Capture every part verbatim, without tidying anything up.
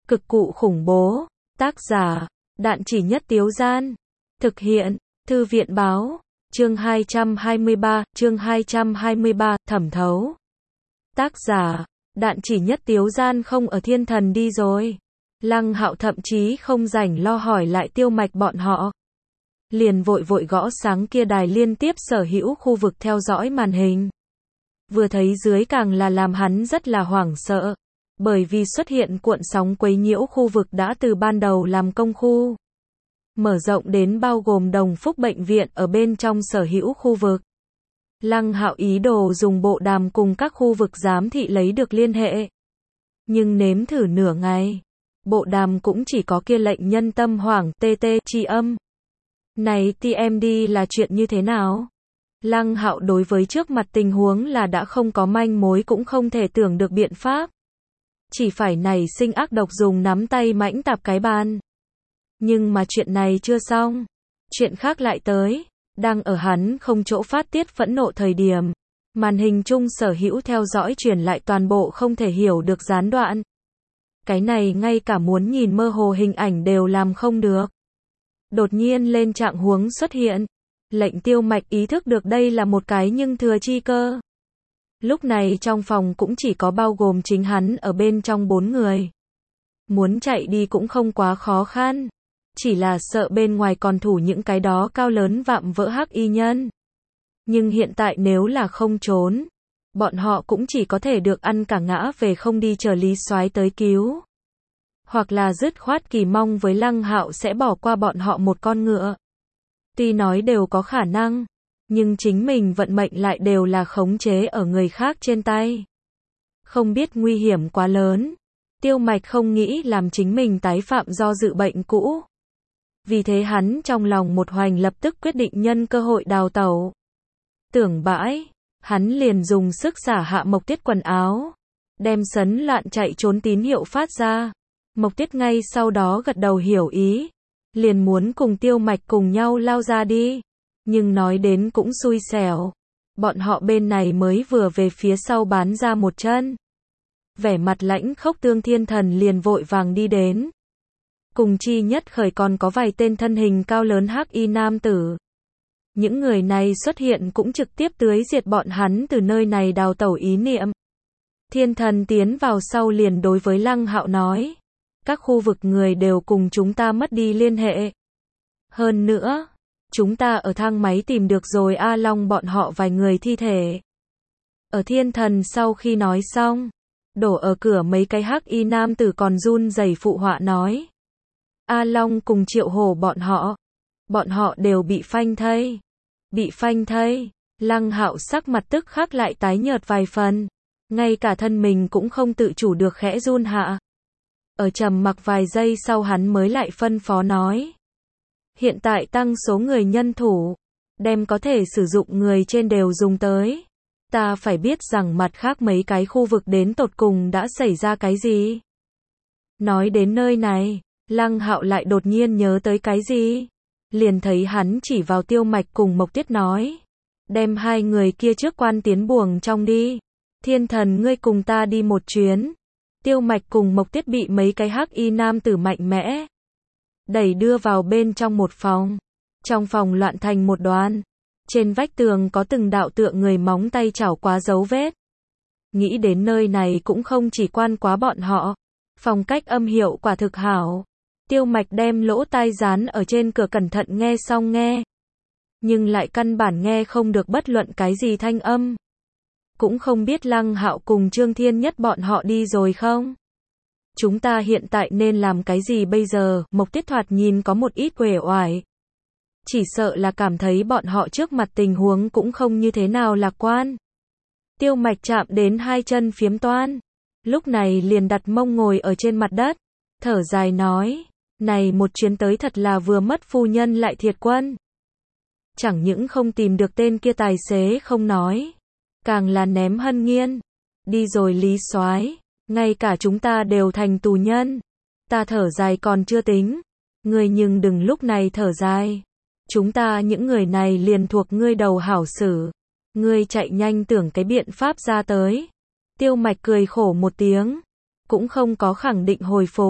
Cực cụ khủng bố. Tác giả, Đạn Chỉ Nhất Tiếu Gian. Thực hiện, Thư viện báo. Chương hai trăm hai mươi ba, chương hai trăm hai mươi ba, thẩm thấu. Tác giả, Đạn Chỉ Nhất Tiếu Gian không ở Thiên Thần đi rồi. Lăng Hạo thậm chí không rảnh lo hỏi lại Tiêu Mạch bọn họ. Liền vội vội gõ sáng kia đài liên tiếp sở hữu khu vực theo dõi màn hình. Vừa thấy dưới càng là làm hắn rất là hoảng sợ. Bởi vì xuất hiện cuộn sóng quấy nhiễu khu vực đã từ ban đầu làm công khu. Mở rộng đến bao gồm Đồng Phúc bệnh viện ở bên trong sở hữu khu vực. Lăng Hạo ý đồ dùng bộ đàm cùng các khu vực giám thị lấy được liên hệ. Nhưng nếm thử nửa ngày. Bộ đàm cũng chỉ có kia lệnh nhân tâm hoảng tê tê chi âm. Này tê em đê là chuyện như thế nào? Lăng Hạo đối với trước mặt tình huống là đã không có manh mối cũng không thể tưởng được biện pháp. Chỉ phải nảy sinh ác độc dùng nắm tay mãnh tạp cái bàn. Nhưng mà chuyện này chưa xong. Chuyện khác lại tới. Đang ở hắn không chỗ phát tiết phẫn nộ thời điểm. Màn hình chung sở hữu theo dõi truyền lại toàn bộ không thể hiểu được gián đoạn. Cái này ngay cả muốn nhìn mơ hồ hình ảnh đều làm không được. Đột nhiên lên trạng huống xuất hiện. Lệnh Tiêu Mạch ý thức được đây là một cái nhưng thừa chi cơ. Lúc này trong phòng cũng chỉ có bao gồm chính hắn ở bên trong bốn người. Muốn chạy đi cũng không quá khó khăn. Chỉ là sợ bên ngoài còn thủ những cái đó cao lớn vạm vỡ hắc y nhân. Nhưng hiện tại nếu là không trốn, bọn họ cũng chỉ có thể được ăn cả ngã về không đi chờ Lý Soái tới cứu. Hoặc là dứt khoát kỳ mong với Lăng Hạo sẽ bỏ qua bọn họ một con ngựa. Tuy nói đều có khả năng, nhưng chính mình vận mệnh lại đều là khống chế ở người khác trên tay. Không biết nguy hiểm quá lớn. Tiêu Mạch không nghĩ làm chính mình tái phạm do dự bệnh cũ. Vì thế hắn trong lòng một hoành lập tức quyết định nhân cơ hội đào tẩu. Tưởng bãi, hắn liền dùng sức xả hạ Mộc Tiết quần áo. Đem sấn loạn chạy trốn tín hiệu phát ra. Mộc Tiết ngay sau đó gật đầu hiểu ý. Liền muốn cùng Tiêu Mạch cùng nhau lao ra đi. Nhưng nói đến cũng xui xẻo. Bọn họ bên này mới vừa về phía sau bán ra một chân. Vẻ mặt lãnh khốc Tương Thiên Thần liền vội vàng đi đến. Cùng chi nhất khởi còn có vài tên thân hình cao lớn hắc y nam tử. Những người này xuất hiện cũng trực tiếp tưới diệt bọn hắn từ nơi này đào tẩu ý niệm. Thiên Thần tiến vào sau liền đối với Lăng Hạo nói. Các khu vực người đều cùng chúng ta mất đi liên hệ. Hơn nữa, chúng ta ở thang máy tìm được rồi A Long bọn họ vài người thi thể. Ở Thiên Thần sau khi nói xong, đổ ở cửa mấy cái hắc y nam tử còn run rẩy phụ họa nói. A Long cùng Triệu Hổ bọn họ, bọn họ đều bị phanh thây. Bị phanh thây, Lăng Hạo sắc mặt tức khắc lại tái nhợt vài phần, ngay cả thân mình cũng không tự chủ được khẽ run hạ. Ở trầm mặc vài giây sau hắn mới lại phân phó nói. Hiện tại tăng số người nhân thủ, đem có thể sử dụng người trên đều dùng tới. Ta phải biết rằng mặt khác mấy cái khu vực đến tột cùng đã xảy ra cái gì. Nói đến nơi này, Lăng Hạo lại đột nhiên nhớ tới cái gì. Liền thấy hắn chỉ vào Tiêu Mạch cùng Mộc Tiết nói. Đem hai người kia trước quan tiến buồng trong đi. Thiên Thần ngươi cùng ta đi một chuyến. Tiêu Mạch cùng Mộc Tiết bị mấy cái hắc y nam tử mạnh mẽ đẩy đưa vào bên trong một phòng. Trong phòng loạn thành một đoàn. Trên vách tường có từng đạo tựa người móng tay chảo quá dấu vết. Nghĩ đến nơi này cũng không chỉ quan quá bọn họ. Phong cách âm hiệu quả thực hảo. Tiêu Mạch đem lỗ tai dán ở trên cửa cẩn thận nghe xong nghe. Nhưng lại căn bản nghe không được bất luận cái gì thanh âm. Cũng không biết Lăng Hạo cùng Trương Thiên Nhất bọn họ đi rồi không? Chúng ta hiện tại nên làm cái gì bây giờ? Mộc Tiết thoạt nhìn có một ít uể oải. Chỉ sợ là cảm thấy bọn họ trước mặt tình huống cũng không như thế nào lạc quan. Tiêu Mạch chạm đến hai chân phiếm toan. Lúc này liền đặt mông ngồi ở trên mặt đất. Thở dài nói. Này một chuyến tới thật là vừa mất phu nhân lại thiệt quân. Chẳng những không tìm được tên kia tài xế không nói. Càng là ném Hân Nghiên. Đi rồi Lý Soái. Ngay cả chúng ta đều thành tù nhân. Ta thở dài còn chưa tính. Ngươi nhưng đừng lúc này thở dài. Chúng ta những người này liền thuộc ngươi đầu hảo xử. Ngươi chạy nhanh tưởng cái biện pháp ra tới. Tiêu Mạch cười khổ một tiếng. Cũng không có khẳng định hồi phục.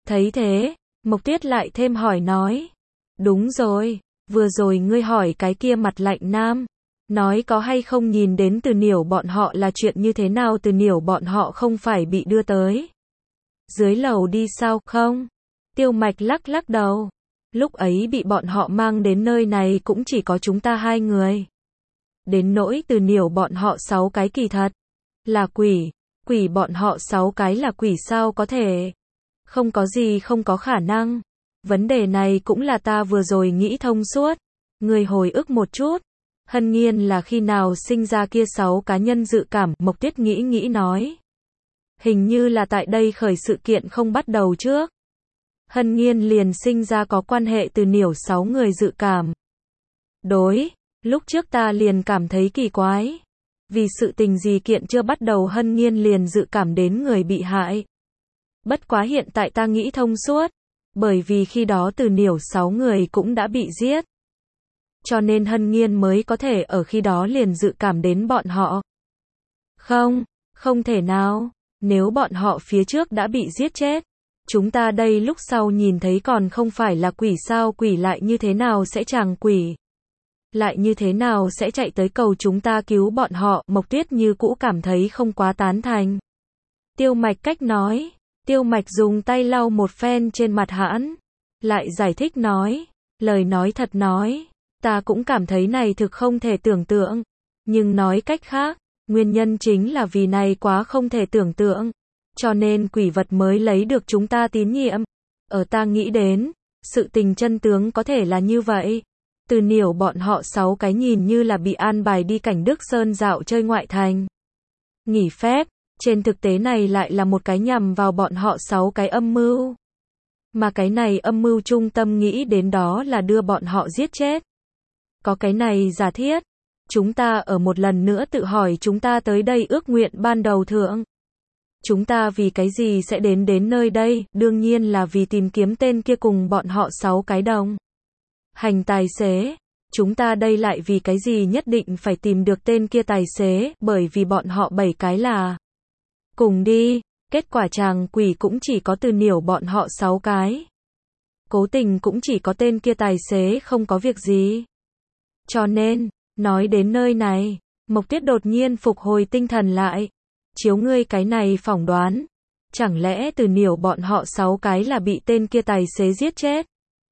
Thấy thế, Mộc Tuyết lại thêm hỏi nói. Đúng rồi, vừa rồi ngươi hỏi cái kia mặt lạnh nam. Nói có hay không nhìn đến Từ Niểu bọn họ là chuyện như thế nào, Từ Niểu bọn họ không phải bị đưa tới dưới lầu đi sao không? Tiêu Mạch lắc lắc đầu. Lúc ấy bị bọn họ mang đến nơi này cũng chỉ có chúng ta hai người. Đến nỗi Từ Niểu bọn họ sáu cái kỳ thật là quỷ, quỷ bọn họ sáu cái là quỷ sao có thể? Không có gì không có khả năng. Vấn đề này cũng là ta vừa rồi nghĩ thông suốt. Người hồi ức một chút. Hân Nhiên là khi nào sinh ra kia sáu cá nhân dự cảm, Mộc Tuyết nghĩ nghĩ nói. Hình như là tại đây khởi sự kiện không bắt đầu trước. Hân Nhiên liền sinh ra có quan hệ Từ Niểu sáu người dự cảm. Đối, lúc trước ta liền cảm thấy kỳ quái. Vì sự tình gì kiện chưa bắt đầu Hân Nhiên liền dự cảm đến người bị hại. Bất quá hiện tại ta nghĩ thông suốt. Bởi vì khi đó Từ Niểu sáu người cũng đã bị giết. Cho nên Hân Nhiên mới có thể ở khi đó liền dự cảm đến bọn họ. Không, không thể nào. Nếu bọn họ phía trước đã bị giết chết. Chúng ta đây lúc sau nhìn thấy còn không phải là quỷ sao, quỷ lại như thế nào sẽ chàng quỷ. Lại như thế nào sẽ chạy tới cầu chúng ta cứu bọn họ, Mộc Tuyết như cũ cảm thấy không quá tán thành. Tiêu Mạch cách nói. Tiêu Mạch dùng tay lau một phen trên mặt hãn. Lại giải thích nói. Lời nói thật nói. Ta cũng cảm thấy này thực không thể tưởng tượng. Nhưng nói cách khác, nguyên nhân chính là vì này quá không thể tưởng tượng. Cho nên quỷ vật mới lấy được chúng ta tín nhiệm. Ở ta nghĩ đến, sự tình chân tướng có thể là như vậy. Từ Niểu bọn họ sáu cái nhìn như là bị an bài đi cảnh Đức Sơn dạo chơi ngoại thành. Nghỉ phép, trên thực tế này lại là một cái nhằm vào bọn họ sáu cái âm mưu. Mà cái này âm mưu trung tâm nghĩ đến đó là đưa bọn họ giết chết. Có cái này giả thiết. Chúng ta ở một lần nữa tự hỏi chúng ta tới đây ước nguyện ban đầu thượng. Chúng ta vì cái gì sẽ đến đến nơi đây, đương nhiên là vì tìm kiếm tên kia cùng bọn họ sáu cái đồng. Hành tài xế. Chúng ta đây lại vì cái gì nhất định phải tìm được tên kia tài xế, bởi vì bọn họ bảy cái là cùng đi. Kết quả chàng quỷ cũng chỉ có Từ Niểu bọn họ sáu cái. Cố tình cũng chỉ có tên kia tài xế không có việc gì. Cho nên, nói đến nơi này, Mộc Tuyết đột nhiên phục hồi tinh thần lại. Chiếu ngươi cái này phỏng đoán. Chẳng lẽ Từ Niểu bọn họ sáu cái là bị tên kia tài xế giết chết?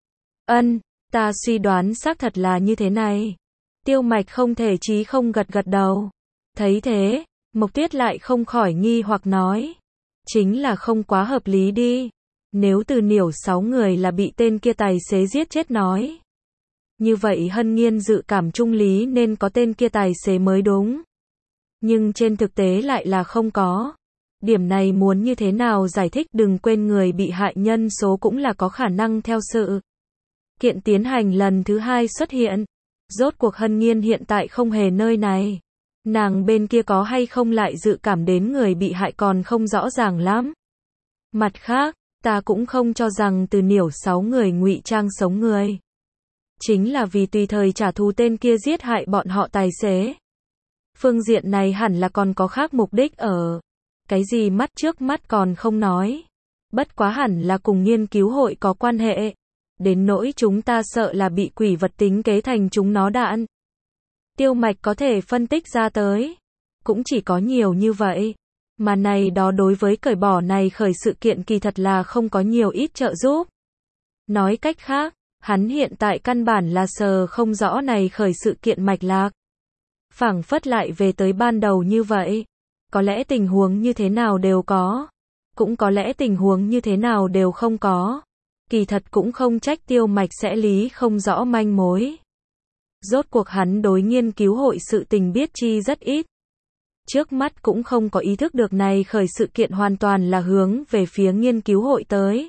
Ân, ta suy đoán xác thật là như thế này. Tiêu Mạch không thể chí không gật gật đầu. Thấy thế, Mộc Tuyết lại không khỏi nghi hoặc nói. Chính là không quá hợp lý đi. Nếu Từ Niểu sáu người là bị tên kia tài xế giết chết nói. Như vậy Hân Nhiên dự cảm trung lý nên có tên kia tài xế mới đúng. Nhưng trên thực tế lại là không có. Điểm này muốn như thế nào giải thích, đừng quên người bị hại nhân số cũng là có khả năng theo sự kiện tiến hành lần thứ hai xuất hiện. Rốt cuộc Hân Nhiên hiện tại không hề nơi này. Nàng bên kia có hay không lại dự cảm đến người bị hại còn không rõ ràng lắm. Mặt khác, ta cũng không cho rằng Từ Niểu sáu người ngụy trang sống người. Chính là vì tùy thời trả thù tên kia giết hại bọn họ tài xế. Phương diện này hẳn là còn có khác mục đích ở. Cái gì mắt trước mắt còn không nói. Bất quá hẳn là cùng nghiên cứu hội có quan hệ. Đến nỗi chúng ta sợ là bị quỷ vật tính kế thành chúng nó đạn. Tiêu Mạch có thể phân tích ra tới. Cũng chỉ có nhiều như vậy. Mà này đó đối với cởi bỏ này khởi sự kiện kỳ thật là không có nhiều ít trợ giúp. Nói cách khác, hắn hiện tại căn bản là sờ không rõ này khởi sự kiện mạch lạc. Phảng phất lại về tới ban đầu như vậy. Có lẽ tình huống như thế nào đều có. Cũng có lẽ tình huống như thế nào đều không có. Kỳ thật cũng không trách Tiêu Mạch sẽ lý không rõ manh mối. Rốt cuộc hắn đối nghiên cứu hội sự tình biết chi rất ít. Trước mắt cũng không có ý thức được này khởi sự kiện hoàn toàn là hướng về phía nghiên cứu hội tới.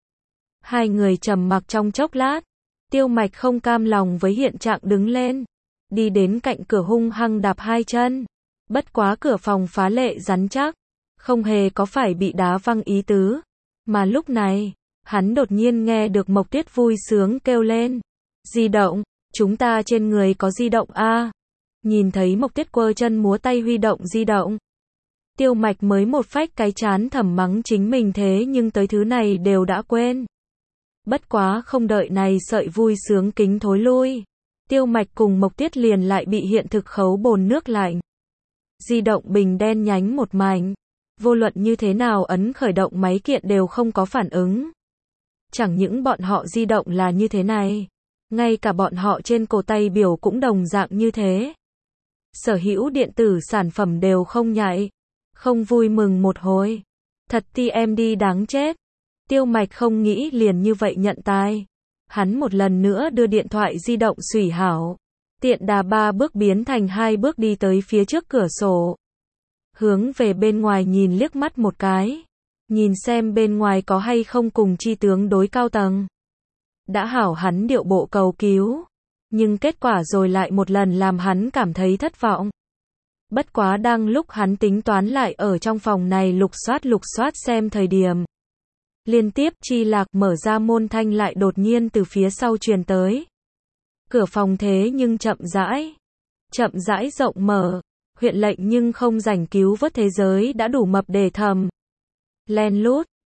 Hai người trầm mặc trong chốc lát. Tiêu Mạch không cam lòng với hiện trạng đứng lên. Đi đến cạnh cửa hung hăng đạp hai chân. Bất quá cửa phòng phá lệ rắn chắc. Không hề có phải bị đá văng ý tứ. Mà lúc này, hắn đột nhiên nghe được Mộc Tuyết vui sướng kêu lên. Di động, chúng ta trên người có di động a. Nhìn thấy Mộc Tuyết quơ chân múa tay huy động di động. Tiêu Mạch mới một phách cái chán thầm mắng chính mình thế nhưng tới thứ này đều đã quên. Bất quá không đợi này sợi vui sướng kính thối lui. Tiêu Mạch cùng Mộc Tiết liền lại bị hiện thực khấu bồn nước lạnh. Di động bình đen nhánh một mảnh. Vô luận như thế nào ấn khởi động máy kiện đều không có phản ứng. Chẳng những bọn họ di động là như thế này. Ngay cả bọn họ trên cổ tay biểu cũng đồng dạng như thế. Sở hữu điện tử sản phẩm đều không nhạy. Không vui mừng một hồi. Thật ti em đi đáng chết. Tiêu Mạch không nghĩ liền như vậy nhận tai. Hắn một lần nữa đưa điện thoại di động xủy hảo. Tiện đà ba bước biến thành hai bước đi tới phía trước cửa sổ. Hướng về bên ngoài nhìn liếc mắt một cái. Nhìn xem bên ngoài có hay không cùng chi tướng đối cao tầng. Đã hảo hắn điệu bộ cầu cứu. Nhưng kết quả rồi lại một lần làm hắn cảm thấy thất vọng. Bất quá đang lúc hắn tính toán lại ở trong phòng này lục soát lục soát xem thời điểm. Liên tiếp chi lạc mở ra môn thanh lại đột nhiên từ phía sau truyền tới. Cửa phòng thế nhưng chậm rãi. Chậm rãi rộng mở. Huyện lệnh nhưng không rảnh cứu vớt thế giới đã đủ mập để thầm. Len lút.